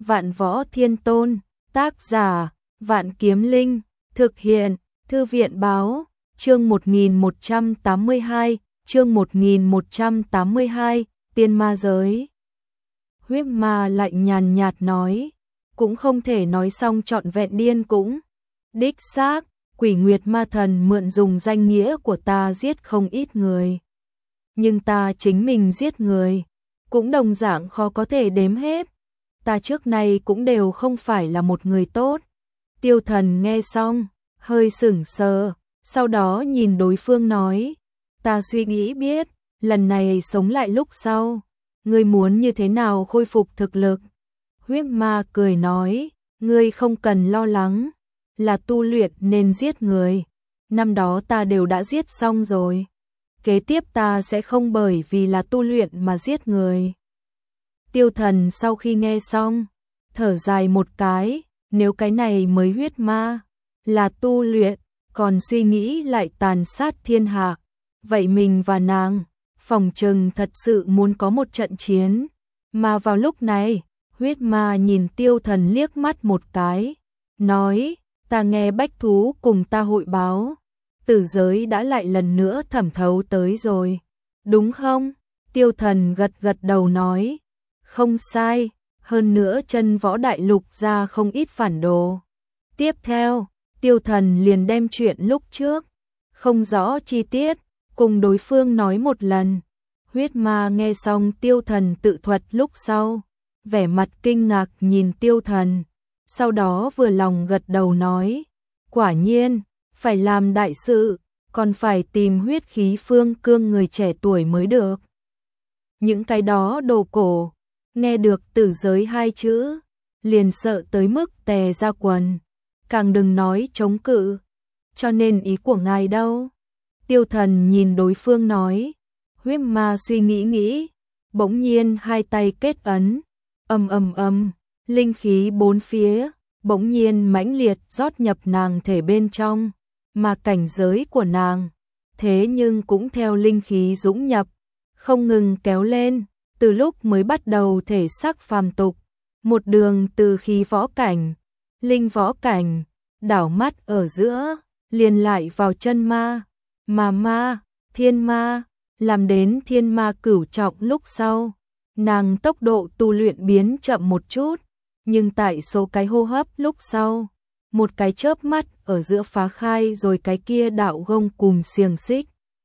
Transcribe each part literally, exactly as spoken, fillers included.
Vạn Võ Thiên Tôn, tác giả, Vạn Kiếm Linh, thực hiện, Thư viện báo, chương một nghìn một trăm tám mươi hai, chương một nghìn một trăm tám mươi hai, Tiên Ma Giới. Huyết Ma lạnh nhàn nhạt nói, cũng không thể nói xong trọn vẹn điên cũng. Đích xác, Quỷ Nguyệt Ma Thần mượn dùng danh nghĩa của ta giết không ít người. Nhưng ta chính mình giết người, cũng đồng dạng khó có thể đếm hết. Ta trước nay cũng đều không phải là một người tốt. Tiêu Thần nghe xong, hơi sửng sờ, sau đó nhìn đối phương nói, ta suy nghĩ biết, lần này sống lại lúc sau, ngươi muốn như thế nào khôi phục thực lực. Huyết Ma cười nói, ngươi không cần lo lắng, là tu luyện nên giết người, năm đó ta đều đã giết xong rồi. Kế tiếp ta sẽ không bởi vì là tu luyện mà giết người. Tiêu Thần sau khi nghe xong, thở dài một cái, nếu cái này mới huyết ma, là tu luyện, còn suy nghĩ lại tàn sát thiên hạ, vậy mình và nàng, phòng trừng thật sự muốn có một trận chiến. Mà vào lúc này, huyết ma nhìn Tiêu Thần liếc mắt một cái, nói, ta nghe bách thú cùng ta hội báo, tử giới đã lại lần nữa thẩm thấu tới rồi, đúng không? Tiêu Thần gật gật đầu nói, không sai, hơn nữa chân võ đại lục ra không ít phản đồ. Tiếp theo, Tiêu Thần liền đem chuyện lúc trước, không rõ chi tiết, cùng đối phương nói một lần. Huyết Ma nghe xong Tiêu Thần tự thuật lúc sau, vẻ mặt kinh ngạc nhìn Tiêu Thần, sau đó vừa lòng gật đầu nói, quả nhiên, phải làm đại sự, còn phải tìm huyết khí phương cương người trẻ tuổi mới được. Những cái đó đồ cổ, nghe được tử giới hai chữ, liền sợ tới mức tè ra quần, càng đừng nói chống cự. Cho nên ý của ngài đâu? Tiêu Thần nhìn đối phương nói. Huyết Ma suy nghĩ nghĩ, bỗng nhiên hai tay kết ấn, ầm ầm ầm, linh khí bốn phía, bỗng nhiên mãnh liệt rót nhập nàng thể bên trong, mà cảnh giới của nàng, thế nhưng cũng theo linh khí dũng nhập, không ngừng kéo lên. Từ lúc mới bắt đầu thể xác phàm tục, một đường từ khí võ cảnh, linh võ cảnh, đảo mắt ở giữa, liền lại vào chân ma, mà ma, thiên ma, làm đến thiên ma cửu trọng lúc sau. Nàng tốc độ tu luyện biến chậm một chút, nhưng tại số cái hô hấp lúc sau, một cái chớp mắt ở giữa phá khai rồi cái kia đạo gông cùm xiềng xích.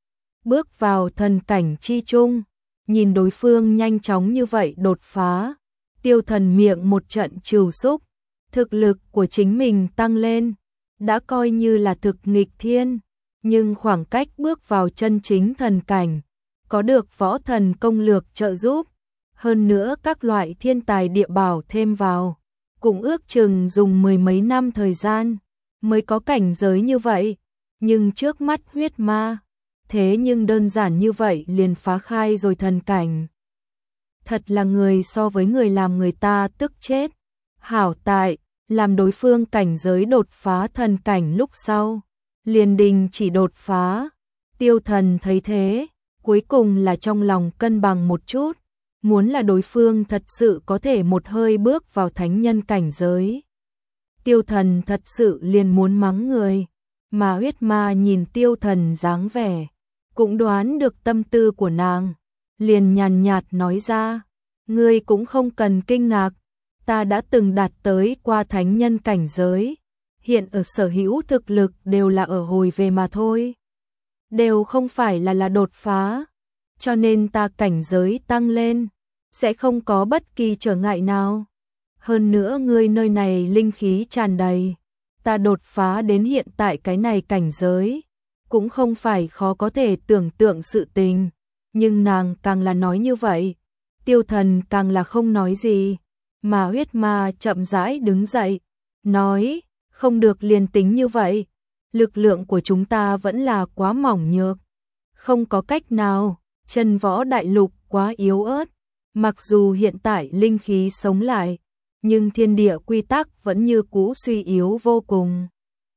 Bước vào thần cảnh chi trung. Nhìn đối phương nhanh chóng như vậy đột phá, Tiêu Thần miệng một trận trừu xúc, thực lực của chính mình tăng lên, đã coi như là thực nghịch thiên, nhưng khoảng cách bước vào chân chính thần cảnh, có được võ thần công lược trợ giúp, hơn nữa các loại thiên tài địa bảo thêm vào, cũng ước chừng dùng mười mấy năm thời gian, mới có cảnh giới như vậy, nhưng trước mắt huyết ma, thế nhưng đơn giản như vậy liền phá khai rồi thần cảnh. Thật là người so với người làm người ta tức chết. Hảo tại, làm đối phương cảnh giới đột phá thần cảnh lúc sau, liền đình chỉ đột phá. Tiêu Thần thấy thế, cuối cùng là trong lòng cân bằng một chút, muốn là đối phương thật sự có thể một hơi bước vào thánh nhân cảnh giới. Tiêu Thần thật sự liền muốn mắng người, mà huyết ma nhìn Tiêu Thần dáng vẻ, cũng đoán được tâm tư của nàng, liền nhàn nhạt nói ra, ngươi cũng không cần kinh ngạc, ta đã từng đạt tới qua thánh nhân cảnh giới, hiện ở sở hữu thực lực đều là ở hồi về mà thôi, đều không phải là là đột phá, cho nên ta cảnh giới tăng lên, sẽ không có bất kỳ trở ngại nào. Hơn nữa ngươi nơi này linh khí tràn đầy, ta đột phá đến hiện tại cái này cảnh giới, cũng không phải khó có thể tưởng tượng sự tình, nhưng nàng càng là nói như vậy, Tiêu Thần càng là không nói gì, mà huyết ma chậm rãi đứng dậy, nói, không được liền tính như vậy, lực lượng của chúng ta vẫn là quá mỏng nhược, không có cách nào, chân võ đại lục quá yếu ớt, mặc dù hiện tại linh khí sống lại, nhưng thiên địa quy tắc vẫn như cũ suy yếu vô cùng.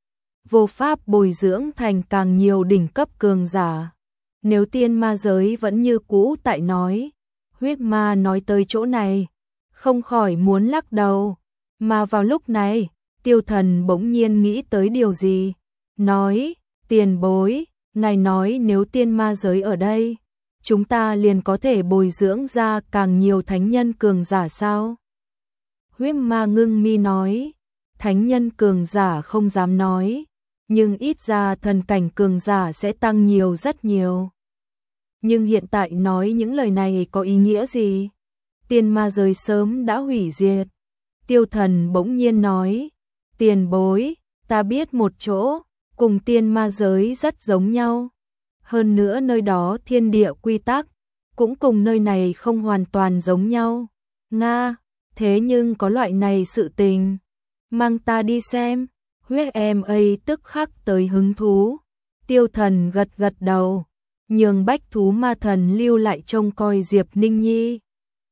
Vô pháp bồi dưỡng thành càng nhiều đỉnh cấp cường giả. Nếu tiên ma giới vẫn như cũ tại nói, huyết ma nói tới chỗ này, không khỏi muốn lắc đầu. Mà vào lúc này, Tiêu Thần bỗng nhiên nghĩ tới điều gì, nói, tiền bối, ngài nói nếu tiên ma giới ở đây, chúng ta liền có thể bồi dưỡng ra càng nhiều thánh nhân cường giả sao? Huyết ma ngưng mi nói, thánh nhân cường giả không dám nói, nhưng ít ra thần cảnh cường giả sẽ tăng nhiều rất nhiều. Nhưng hiện tại nói những lời này có ý nghĩa gì? Tiên ma giới sớm đã hủy diệt. Tiêu Thần bỗng nhiên nói, tiền bối, ta biết một chỗ, cùng tiên ma giới rất giống nhau. Hơn nữa nơi đó thiên địa quy tắc, cũng cùng nơi này không hoàn toàn giống nhau. Nga, thế nhưng có loại này sự tình. Mang ta đi xem, huyết em ấy tức khắc tới hứng thú. Tiêu Thần gật gật đầu, nhường bách thú ma thần lưu lại trông coi Diệp Ninh Nhi.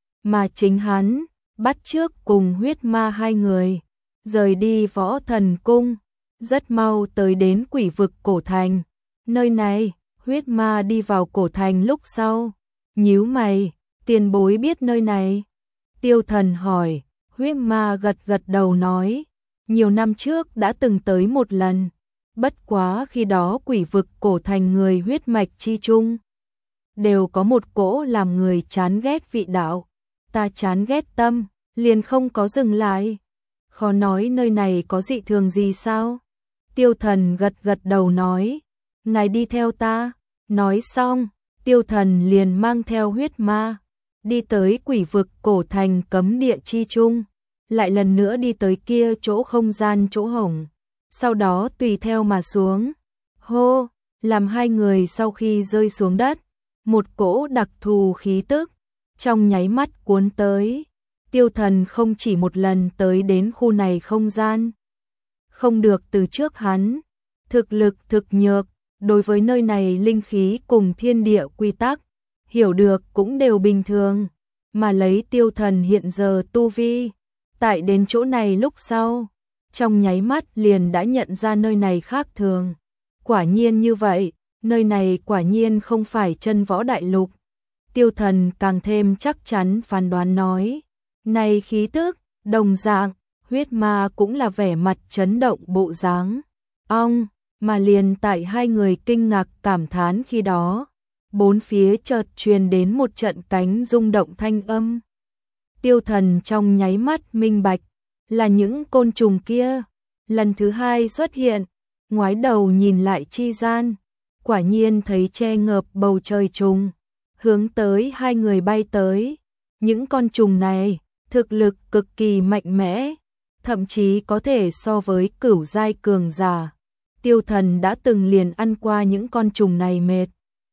Mà chính hắn, bắt trước cùng huyết ma hai người, rời đi Võ Thần Cung, rất mau tới đến quỷ vực cổ thành. Nơi này, huyết ma đi vào cổ thành lúc sau, nhíu mày, tiền bối biết nơi này. Tiêu Thần hỏi, huyết ma gật gật đầu nói, nhiều năm trước đã từng tới một lần, bất quá khi đó quỷ vực cổ thành người huyết mạch chi chung, đều có một cỗ làm người chán ghét vị đạo, ta chán ghét tâm, liền không có dừng lại. Khó nói nơi này có dị thường gì sao? Tiêu Thần gật gật đầu nói, ngài đi theo ta. Nói xong, Tiêu Thần liền mang theo huyết ma, đi tới quỷ vực cổ thành cấm địa chi chung, lại lần nữa đi tới kia chỗ không gian chỗ hổng, sau đó tùy theo mà xuống. Hô, làm hai người sau khi rơi xuống đất, một cỗ đặc thù khí tức trong nháy mắt cuốn tới. Tiêu Thần không chỉ một lần tới đến khu này không gian, không được từ trước hắn, thực lực thực nhược, đối với nơi này linh khí cùng thiên địa quy tắc, hiểu được cũng đều bình thường, mà lấy Tiêu Thần hiện giờ tu vi, tại đến chỗ này lúc sau, trong nháy mắt liền đã nhận ra nơi này khác thường. Quả nhiên như vậy, nơi này quả nhiên không phải chân võ đại lục. Tiêu Thần càng thêm chắc chắn phán đoán nói, này khí tức, đồng dạng, huyết ma cũng là vẻ mặt chấn động bộ dáng. Ong, mà liền tại hai người kinh ngạc cảm thán khi đó, bốn phía chợt truyền đến một trận cánh rung động thanh âm. Tiêu Thần trong nháy mắt minh bạch, là những côn trùng kia, lần thứ hai xuất hiện, ngoái đầu nhìn lại chi gian, quả nhiên thấy che ngợp bầu trời trùng, hướng tới hai người bay tới. Những con trùng này, thực lực cực kỳ mạnh mẽ, thậm chí có thể so với cửu giai cường giả. Tiêu Thần đã từng liền ăn qua những con trùng này mệt.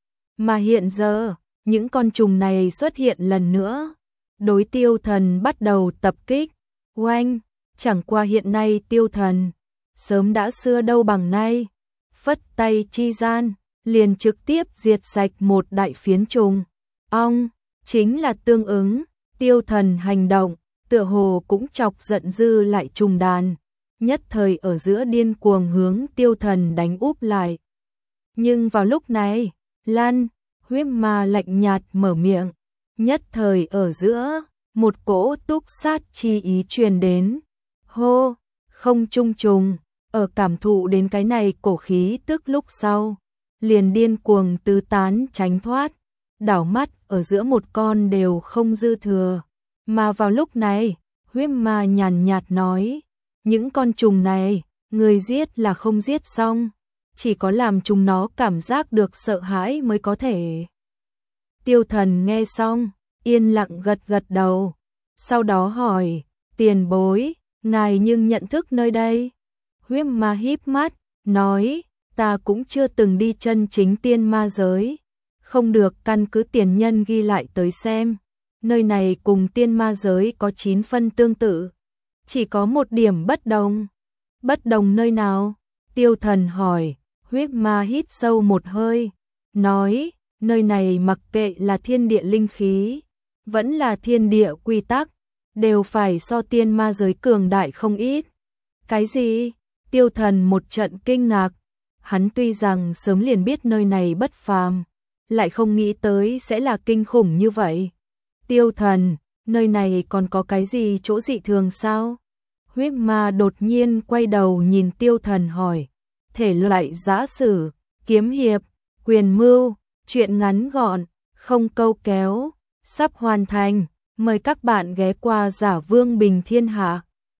Mà hiện giờ, những con trùng này xuất hiện lần nữa, đối Tiêu Thần bắt đầu tập kích. Oanh, chẳng qua hiện nay Tiêu Thần sớm đã xưa đâu bằng nay, phất tay chi gian, liền trực tiếp diệt sạch một đại phiến trùng. Ong, chính là tương ứng, Tiêu Thần hành động, tựa hồ cũng chọc giận dư lại trùng đàn, nhất thời ở giữa điên cuồng hướng Tiêu Thần đánh úp lại. Nhưng vào lúc này, Lan, huyết ma lạnh nhạt mở miệng, nhất thời ở giữa, một cỗ túc sát chi ý truyền đến. Hô, không trung trùng, ở cảm thụ đến cái này cổ khí tức lúc sau, liền điên cuồng tứ tán tránh thoát, đảo mắt ở giữa một con đều không dư thừa. Mà vào lúc này, huyết ma nhàn nhạt nói, những con trùng này, người giết là không giết xong, chỉ có làm chúng nó cảm giác được sợ hãi mới có thể. Tiêu Thần nghe xong, yên lặng gật gật đầu, sau đó hỏi, tiền bối, ngài nhưng nhận thức nơi đây? Huyết ma híp mắt, nói, ta cũng chưa từng đi chân chính tiên ma giới, không được căn cứ tiền nhân ghi lại tới xem. Nơi này cùng tiên ma giới có chín phân tương tự, chỉ có một điểm bất đồng. Bất đồng nơi nào? Tiêu Thần hỏi. Huyết ma hít sâu một hơi, nói, nơi này mặc kệ là thiên địa linh khí, vẫn là thiên địa quy tắc, đều phải so tiên ma giới cường đại không ít. Cái gì? Tiêu Thần một trận kinh ngạc, hắn tuy rằng sớm liền biết nơi này bất phàm, lại không nghĩ tới sẽ là kinh khủng như vậy. Tiêu Thần, nơi này còn có cái gì chỗ dị thường sao? Huyết ma đột nhiên quay đầu nhìn Tiêu Thần hỏi, thể loại giã sử, kiếm hiệp, quyền mưu, truyện ngắn gọn, không câu kéo, sắp hoàn thành, mời các bạn ghé qua Giả Vương Bình Thiên Hạ.